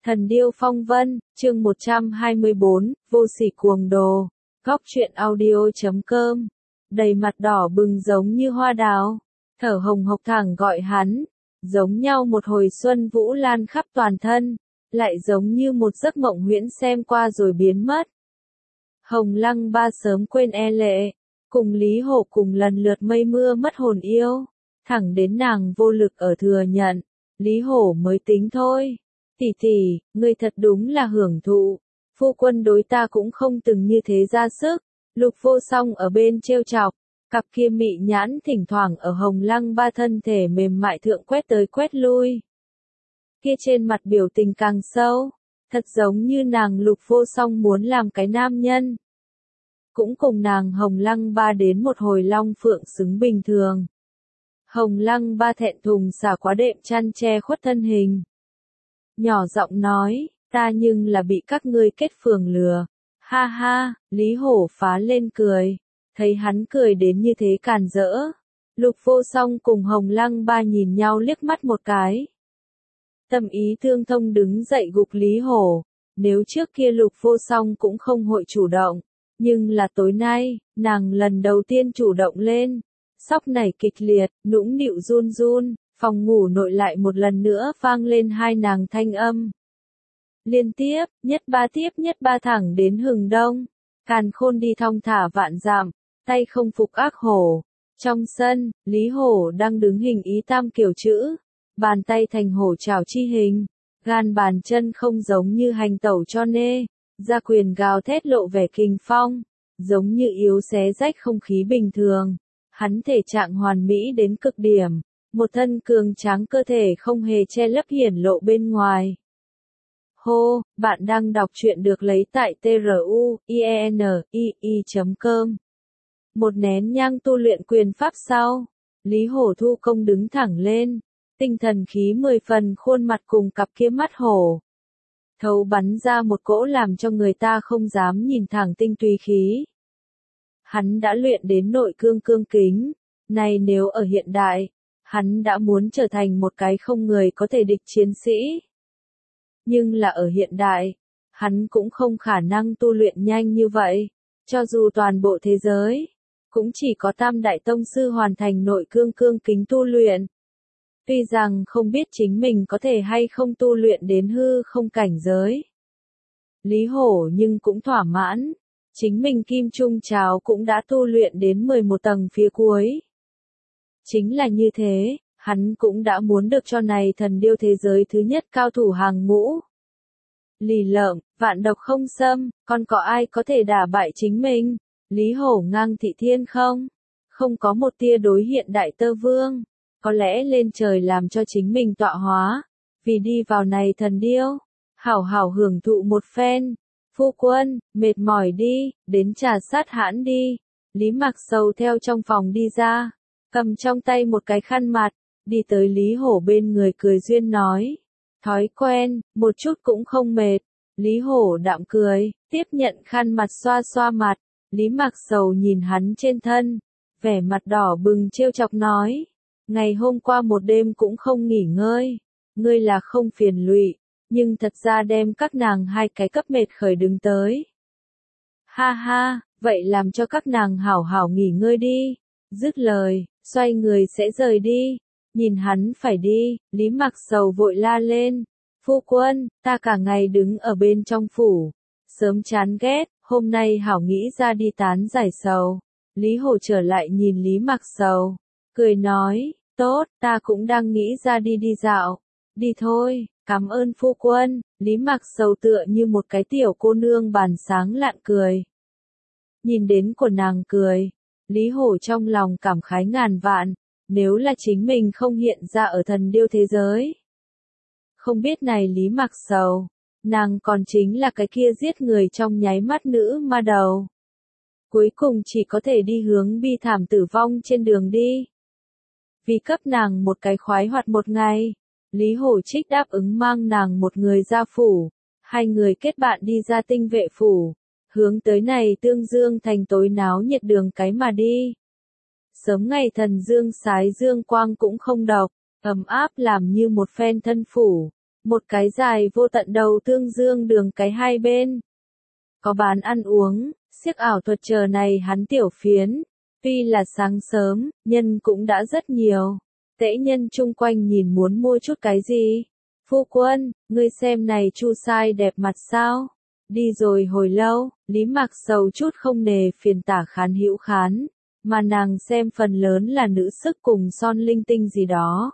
Thần điêu phong vân, chương 124, vô sỉ cuồng đồ. Góc truyện audio.com. Đầy mặt đỏ bừng giống như hoa đào, thở hồng hộc thẳng gọi hắn, giống nhau một hồi xuân vũ lan khắp toàn thân, lại giống như một giấc mộng huyễn xem qua rồi biến mất. Hồng Lăng Ba sớm quên e lệ, cùng Lý Hổ cùng lần lượt mây mưa mất hồn yêu, thẳng đến nàng vô lực ở thừa nhận, Lý Hổ mới tính thôi. Tỷ tỷ, ngươi thật đúng là hưởng thụ, phu quân đối ta cũng không từng như thế ra sức. Lục Vô Song ở bên trêu chọc, cặp kia mị nhãn thỉnh thoảng ở Hồng Lăng Ba thân thể mềm mại thượng quét tới quét lui. Kia trên mặt biểu tình càng sâu, thật giống như nàng Lục Vô Song muốn làm cái nam nhân. Cũng cùng nàng Hồng Lăng Ba đến một hồi long phượng xứng bình thường. Hồng Lăng Ba thẹn thùng xả quá đệm chăn che khuất thân hình. Nhỏ giọng nói, ta nhưng là bị các ngươi kết phường lừa. Ha ha, Lý Hổ phá lên cười. Thấy hắn cười đến như thế càn rỡ. Lục Vô Song cùng Hồng Lăng Ba nhìn nhau liếc mắt một cái. Tâm ý tương thông đứng dậy gục Lý Hổ. Nếu trước kia Lục Vô Song cũng không hội chủ động. Nhưng là tối nay, nàng lần đầu tiên chủ động lên. Sóc nảy kịch liệt, nũng nịu run run. Phòng ngủ nội lại một lần nữa vang lên hai nàng thanh âm. Liên tiếp, nhất ba thẳng đến hừng đông. Càn Khôn đi thong thả vạn dặm, tay không phục ác hổ. Trong sân, Lý Hổ đang đứng hình ý tam kiểu chữ. Bàn tay thành hổ trảo chi hình. Gan bàn chân không giống như hành tẩu cho nê. Gia quyền gào thét lộ vẻ kinh phong. Giống như yếu xé rách không khí bình thường. Hắn thể trạng hoàn mỹ đến cực điểm. Một thân cường tráng cơ thể không hề che lấp hiển lộ bên ngoài. Hô, bạn đang đọc truyện được lấy tại truieni.com. Một nén nhang tu luyện quyền pháp sau, Lý Hổ thu công đứng thẳng lên, tinh thần khí 10 phần khuôn mặt cùng cặp kia mắt hổ. Thấu bắn ra một cỗ làm cho người ta không dám nhìn thẳng tinh tùy khí. Hắn đã luyện đến nội cương cương kính, này nếu ở hiện đại, hắn đã muốn trở thành một cái không người có thể địch chiến sĩ. Nhưng là ở hiện đại, hắn cũng không khả năng tu luyện nhanh như vậy. Cho dù toàn bộ thế giới, cũng chỉ có Tam Đại Tông Sư hoàn thành nội cương cương kính tu luyện. Tuy rằng không biết chính mình có thể hay không tu luyện đến hư không cảnh giới. Lý Hổ nhưng cũng thỏa mãn, chính mình Kim Trung Cháo cũng đã tu luyện đến 11 tầng phía cuối. Chính là như thế, hắn cũng đã muốn được cho này thần điêu thế giới thứ nhất cao thủ hàng ngũ. Lì lợm, vạn độc không xâm, còn có ai có thể đả bại chính mình? Lý Hổ ngang thị thiên không? Không có một tia đối hiện đại tơ vương. Có lẽ lên trời làm cho chính mình tọa hóa. Vì đi vào này thần điêu. Hảo hảo hưởng thụ một phen. Phu quân, mệt mỏi đi, đến trà sát hãn đi. Lý Mạc Sầu theo trong phòng đi ra. Cầm trong tay một cái khăn mặt, đi tới Lý Hổ bên người cười duyên nói. Thói quen, một chút cũng không mệt. Lý Hổ đạm cười, tiếp nhận khăn mặt xoa xoa mặt. Lý Mạc Sầu nhìn hắn trên thân, vẻ mặt đỏ bừng trêu chọc nói. Ngày hôm qua một đêm cũng không nghỉ ngơi. Ngươi là không phiền lụy, nhưng thật ra đem các nàng hai cái cấp mệt khởi đứng tới. Ha ha, vậy làm cho các nàng hảo hảo nghỉ ngơi đi. Dứt lời, xoay người sẽ rời đi. Nhìn hắn phải đi, Lý Mạc Sầu vội la lên. Phu quân, ta cả ngày đứng ở bên trong phủ. Sớm chán ghét, hôm nay hảo nghĩ ra đi tán giải sầu. Lý Hổ trở lại nhìn Lý Mạc Sầu. Cười nói, tốt, ta cũng đang nghĩ ra đi đi dạo. Đi thôi, cảm ơn phu quân. Lý Mạc Sầu tựa như một cái tiểu cô nương bàn sáng lạn cười. Nhìn đến của nàng cười. Lý Hổ trong lòng cảm khái ngàn vạn, nếu là chính mình không hiện ra ở thần điêu thế giới. Không biết này Lý Mạc Sầu, nàng còn chính là cái kia giết người trong nháy mắt nữ ma đầu. Cuối cùng chỉ có thể đi hướng bi thảm tử vong trên đường đi. Vì cấp nàng một cái khoái hoạt một ngày, Lý Hổ Trích đáp ứng mang nàng một người ra phủ, hai người kết bạn đi ra tinh vệ phủ. Hướng tới này Tương Dương thành tối náo nhiệt đường cái mà đi. Sớm ngày thần dương sái dương quang cũng không độc, ấm áp làm như một phen thân phủ. Một cái dài vô tận đầu tương dương đường cái hai bên. Có bán ăn uống, xiếc ảo thuật chờ này hắn tiểu phiến. Tuy là sáng sớm, nhân cũng đã rất nhiều. Tễ nhân chung quanh nhìn muốn mua chút cái gì. Phu quân, ngươi xem này chu sai đẹp mặt sao? Đi rồi hồi lâu, Lý Mạc Sầu chút không nề phiền tả khán hữu khán. Mà nàng xem phần lớn là nữ sức cùng son linh tinh gì đó.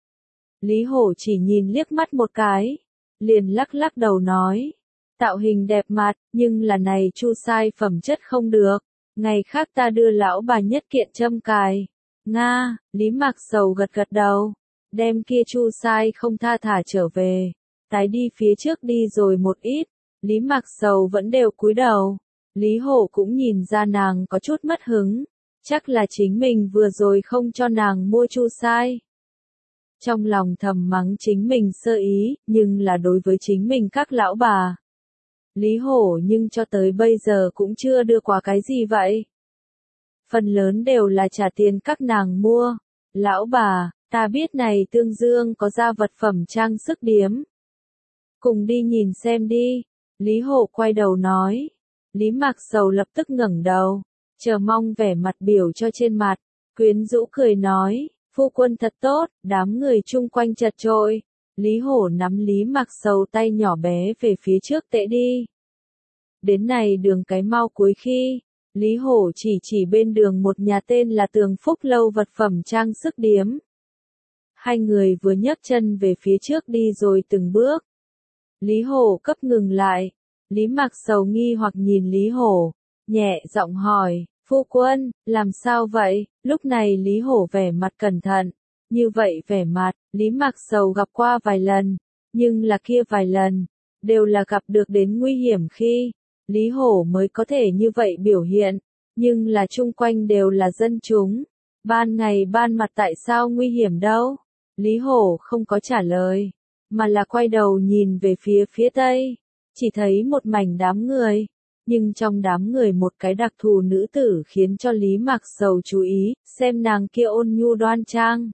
Lý Hổ chỉ nhìn liếc mắt một cái. Liền lắc lắc đầu nói. Tạo hình đẹp mặt, nhưng là này chu sai phẩm chất không được. Ngày khác ta đưa lão bà nhất kiện châm cài. Nga, Lý Mạc Sầu gật gật đầu. Đem kia chu sai không tha thả trở về. Tái đi phía trước đi rồi một ít. Lý Mạc Sầu vẫn đều cúi đầu. Lý Hổ cũng nhìn ra nàng có chút mất hứng. Chắc là chính mình vừa rồi không cho nàng mua chu sai. Trong lòng thầm mắng chính mình sơ ý, nhưng là đối với chính mình các lão bà. Lý Hổ nhưng cho tới bây giờ cũng chưa đưa qua cái gì vậy. Phần lớn đều là trả tiền các nàng mua. Lão bà, ta biết này Tương Dương có ra vật phẩm trang sức điếm. Cùng đi nhìn xem đi. Lý Hổ quay đầu nói. Lý Mạc Sầu lập tức ngẩng đầu. Chờ mong vẻ mặt biểu cho trên mặt. Quyến rũ cười nói. Phu quân thật tốt, đám người chung quanh chật chội. Lý Hổ nắm Lý Mạc Sầu tay nhỏ bé về phía trước tệ đi. Đến này đường cái mau cuối khi, Lý Hổ chỉ bên đường một nhà tên là Tường Phúc Lâu vật phẩm trang sức điếm. Hai người vừa nhấc chân về phía trước đi rồi từng bước. Lý Hổ cấp ngừng lại. Lý Mạc Sầu nghi hoặc nhìn Lý Hổ, nhẹ giọng hỏi, phu quân, làm sao vậy? Lúc này Lý Hổ vẻ mặt cẩn thận. Như vậy vẻ mặt, Lý Mạc Sầu gặp qua vài lần, nhưng là kia vài lần, đều là gặp được đến nguy hiểm khi, Lý Hổ mới có thể như vậy biểu hiện, nhưng là chung quanh đều là dân chúng. Ban ngày ban mặt tại sao nguy hiểm đâu? Lý Hổ không có trả lời, mà là quay đầu nhìn về phía tây, chỉ thấy một mảnh đám người. Nhưng trong đám người một cái đặc thù nữ tử khiến cho Lý Mạc Sầu chú ý, xem nàng kia ôn nhu đoan trang.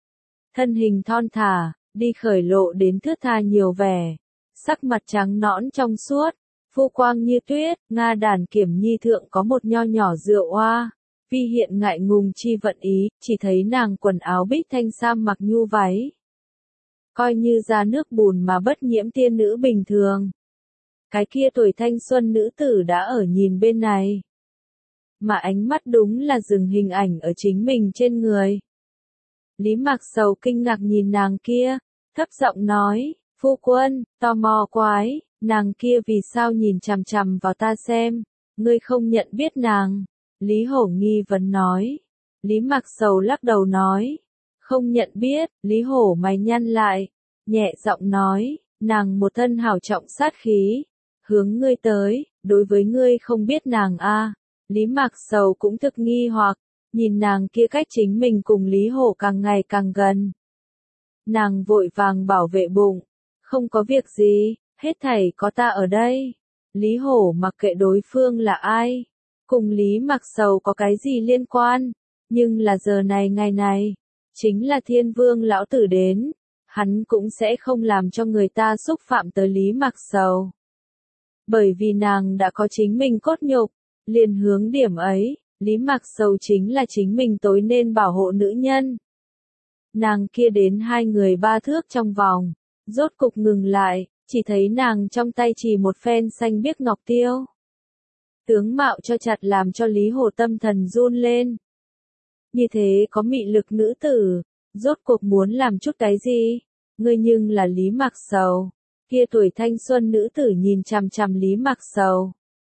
Thân hình thon thả, đi khởi lộ đến thướt tha nhiều vẻ, sắc mặt trắng nõn trong suốt, phu quang như tuyết, nga đàn kiểm nhi thượng có một nho nhỏ rượu oa. Vi hiện ngại ngùng chi vận ý, chỉ thấy nàng quần áo bích thanh sam mặc nhu váy. Coi như ra nước bùn mà bất nhiễm tiên nữ bình thường. Cái kia tuổi thanh xuân nữ tử đã ở nhìn bên này. Mà ánh mắt đúng là dừng hình ảnh ở chính mình trên người. Lý Mạc Sầu kinh ngạc nhìn nàng kia, thấp giọng nói, phu quân, tò mò quái, nàng kia vì sao nhìn chằm chằm vào ta xem, ngươi không nhận biết nàng. Lý Hổ nghi vấn nói. Lý Mạc Sầu lắc đầu nói, không nhận biết. Lý Hổ mày nhăn lại, nhẹ giọng nói, nàng một thân hào trọng sát khí, hướng ngươi tới, đối với ngươi không biết nàng a. Lý Mạc Sầu cũng thực nghi hoặc, nhìn nàng kia cách chính mình cùng Lý Hổ càng ngày càng gần. Nàng vội vàng bảo vệ bụng, không có việc gì, hết thảy có ta ở đây. Lý Hổ mặc kệ đối phương là ai, cùng Lý Mạc Sầu có cái gì liên quan, nhưng là giờ này ngày này, chính là Thiên Vương lão tử đến, hắn cũng sẽ không làm cho người ta xúc phạm tới Lý Mạc Sầu. Bởi vì nàng đã có chính mình cốt nhục, liền hướng điểm ấy, Lý Mạc Sầu chính là chính mình tối nên bảo hộ nữ nhân. Nàng kia đến hai người ba thước trong vòng, rốt cục ngừng lại, chỉ thấy nàng trong tay chỉ một phen xanh biếc ngọc tiêu. Tướng mạo cho chặt làm cho Lý Hổ tâm thần run lên. Như thế có mị lực nữ tử, rốt cuộc muốn làm chút cái gì? Ngươi nhưng là Lý Mạc Sầu. Kia tuổi thanh xuân nữ tử nhìn chằm chằm Lý Mạc Sầu.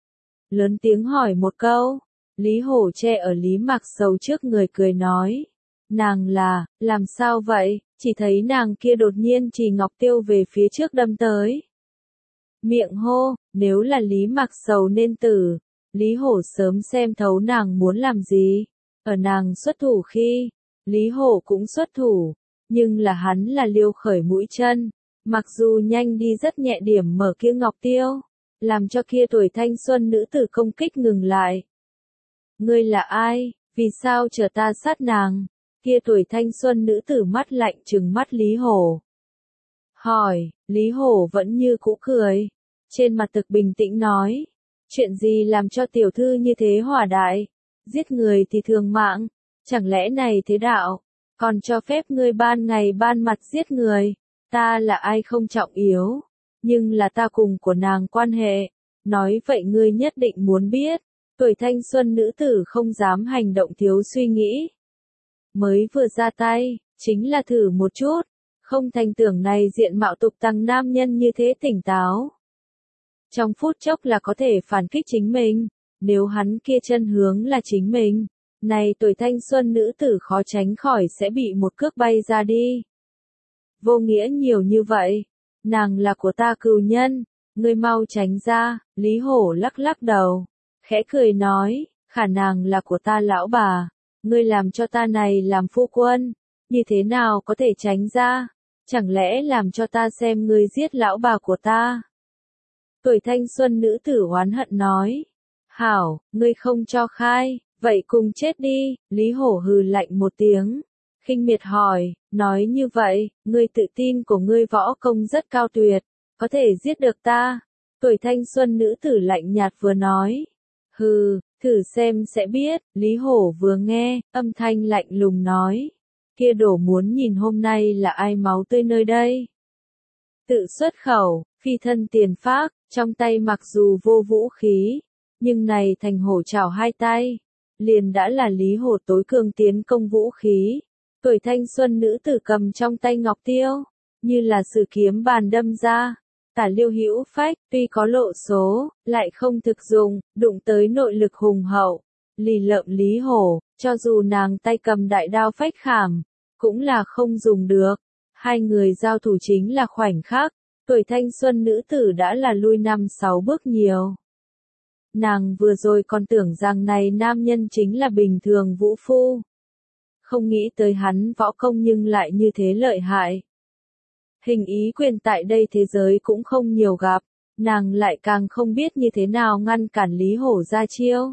Lớn tiếng hỏi một câu, Lý Hổ che ở Lý Mạc Sầu trước người cười nói. Nàng là, làm sao vậy? Chỉ thấy nàng kia đột nhiên chỉ ngọc tiêu về phía trước đâm tới. Miệng hô, nếu là Lý Mạc Sầu nên tử, Lý Hổ sớm xem thấu nàng muốn làm gì. Ở nàng xuất thủ khi, Lý Hổ cũng xuất thủ, nhưng là hắn là liêu khởi mũi chân. Mặc dù nhanh đi rất nhẹ điểm mở kia ngọc tiêu, làm cho kia tuổi thanh xuân nữ tử công kích ngừng lại. Ngươi là ai, vì sao chờ ta sát nàng? Kia tuổi thanh xuân nữ tử mắt lạnh trừng mắt Lý Hổ. Hỏi, Lý Hổ vẫn như cũ cười. Trên mặt thực bình tĩnh nói. Chuyện gì làm cho tiểu thư như thế hỏa đại? Giết người thì thường mạng. Chẳng lẽ này thế đạo? Còn cho phép ngươi ban ngày ban mặt giết người? Ta là ai không trọng yếu. Nhưng là ta cùng của nàng quan hệ. Nói vậy ngươi nhất định muốn biết. Tuổi thanh xuân nữ tử không dám hành động thiếu suy nghĩ. Mới vừa ra tay, chính là thử một chút. Không thành tưởng này diện mạo tục tăng nam nhân như thế tỉnh táo. Trong phút chốc là có thể phản kích chính mình. Nếu hắn kia chân hướng là chính mình. Này tuổi thanh xuân nữ tử khó tránh khỏi sẽ bị một cước bay ra đi. Vô nghĩa nhiều như vậy. Nàng là của ta cừu nhân. Ngươi mau tránh ra. Lý Hổ lắc lắc đầu. Khẽ cười nói. Khả nàng là của ta lão bà. Ngươi làm cho ta này làm phu quân. Như thế nào có thể tránh ra? Chẳng lẽ làm cho ta xem ngươi giết lão bà của ta? Tuổi thanh xuân nữ tử oán hận nói. Hảo, ngươi không cho khai, vậy cùng chết đi. Lý Hổ hừ lạnh một tiếng. Khinh miệt hỏi, nói như vậy, ngươi tự tin của ngươi võ công rất cao tuyệt, có thể giết được ta. Tuổi thanh xuân nữ tử lạnh nhạt vừa nói. Hừ, thử xem sẽ biết. Lý Hổ vừa nghe, âm thanh lạnh lùng nói. Kia đổ muốn nhìn hôm nay là ai máu tươi nơi đây. Tự xuất khẩu, phi thân tiền phác, trong tay mặc dù vô vũ khí, nhưng này thành hổ chảo hai tay, liền đã là Lý Hổ tối cường tiến công vũ khí. Tuổi thanh xuân nữ tử cầm trong tay ngọc tiêu, như là sử kiếm bàn đâm ra. Tả liêu hữu phách, tuy có lộ số, lại không thực dụng, đụng tới nội lực hùng hậu. Lì lợm Lý Hổ, cho dù nàng tay cầm đại đao phách khảm, cũng là không dùng được. Hai người giao thủ chính là khoảnh khắc, tuổi thanh xuân nữ tử đã là lui 5-6 bước nhiều. Nàng vừa rồi còn tưởng rằng này nam nhân chính là bình thường vũ phu. Không nghĩ tới hắn võ công nhưng lại như thế lợi hại. Hình ý quyền tại đây thế giới cũng không nhiều gặp, nàng lại càng không biết như thế nào ngăn cản Lý Hổ ra chiêu.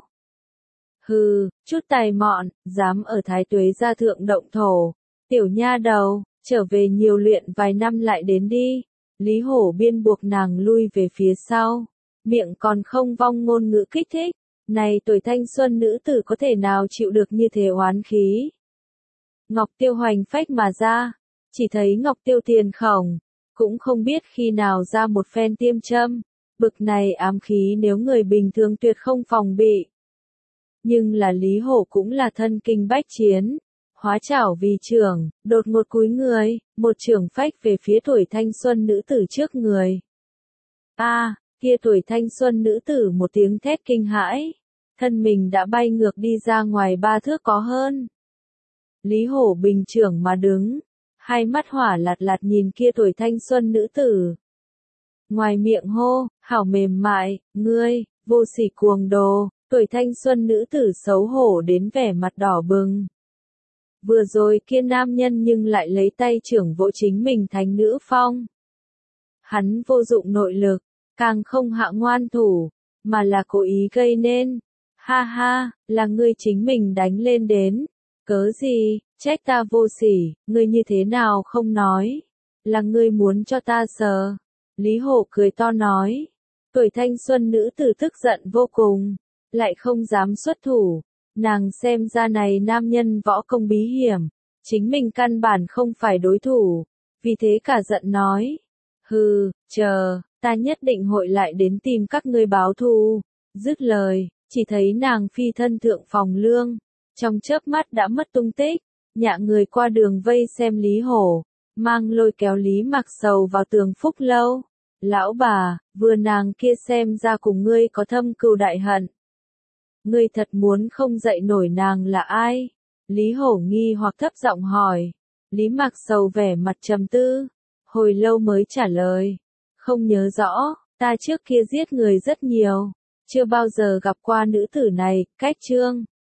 Hừ, chút tài mọn, dám ở Thái Tuế gia thượng động thổ. Tiểu nha đầu, trở về nhiều luyện vài năm lại đến đi. Lý Hổ biên buộc nàng lui về phía sau. Miệng còn không vong ngôn ngữ kích thích. Này tuổi thanh xuân nữ tử có thể nào chịu được như thế oán khí. Ngọc Tiêu hoành phách mà ra. Chỉ thấy Ngọc Tiêu tiền khổng. Cũng không biết khi nào ra một phen tiêm châm. Bực này ám khí nếu người bình thường tuyệt không phòng bị. Nhưng là Lý Hổ cũng là thân kinh bách chiến. Hóa chảo vì trưởng, đột ngột cúi người, một trưởng phách về phía tuổi thanh xuân nữ tử trước người. Kia tuổi thanh xuân nữ tử một tiếng thét kinh hãi. Thân mình đã bay ngược đi ra ngoài 3 thước có hơn. Lý Hổ bình trưởng mà đứng. Hai mắt hỏa lạt lạt nhìn kia tuổi thanh xuân nữ tử. Ngoài miệng hô, hảo mềm mại, ngươi, vô sỉ cuồng đồ. Tuổi thanh xuân nữ tử xấu hổ đến vẻ mặt đỏ bừng. Vừa rồi kia nam nhân nhưng lại lấy tay trưởng vỗ chính mình thành nữ phong. Hắn vô dụng nội lực, càng không hạ ngoan thủ, mà là cố ý gây nên. Ha ha, là ngươi chính mình đánh lên đến. Cớ gì, trách ta vô sỉ, ngươi như thế nào không nói. Là ngươi muốn cho ta sờ. Lý Hổ cười to nói. Tuổi thanh xuân nữ tử tức giận vô cùng, lại không dám xuất thủ. Nàng xem ra này nam nhân võ công bí hiểm, chính mình căn bản không phải đối thủ, vì thế cả giận nói. Hừ, chờ, ta nhất định hội lại đến tìm các ngươi báo thù. Dứt lời, chỉ thấy nàng phi thân thượng phòng lương, trong chớp mắt đã mất tung tích, nhạ người qua đường vây xem Lý Hổ, mang lôi kéo Lý Mặc Sầu vào tường phúc lâu. Lão bà, vừa nàng kia xem ra cùng ngươi có thâm cừu đại hận. Ngươi thật muốn không dậy nổi nàng là ai? Lý Hổ nghi hoặc thấp giọng hỏi. Lý Mặc Sầu vẻ mặt trầm tư, hồi lâu mới trả lời. Không nhớ rõ, ta trước kia giết người rất nhiều, chưa bao giờ gặp qua nữ tử này. Cách chương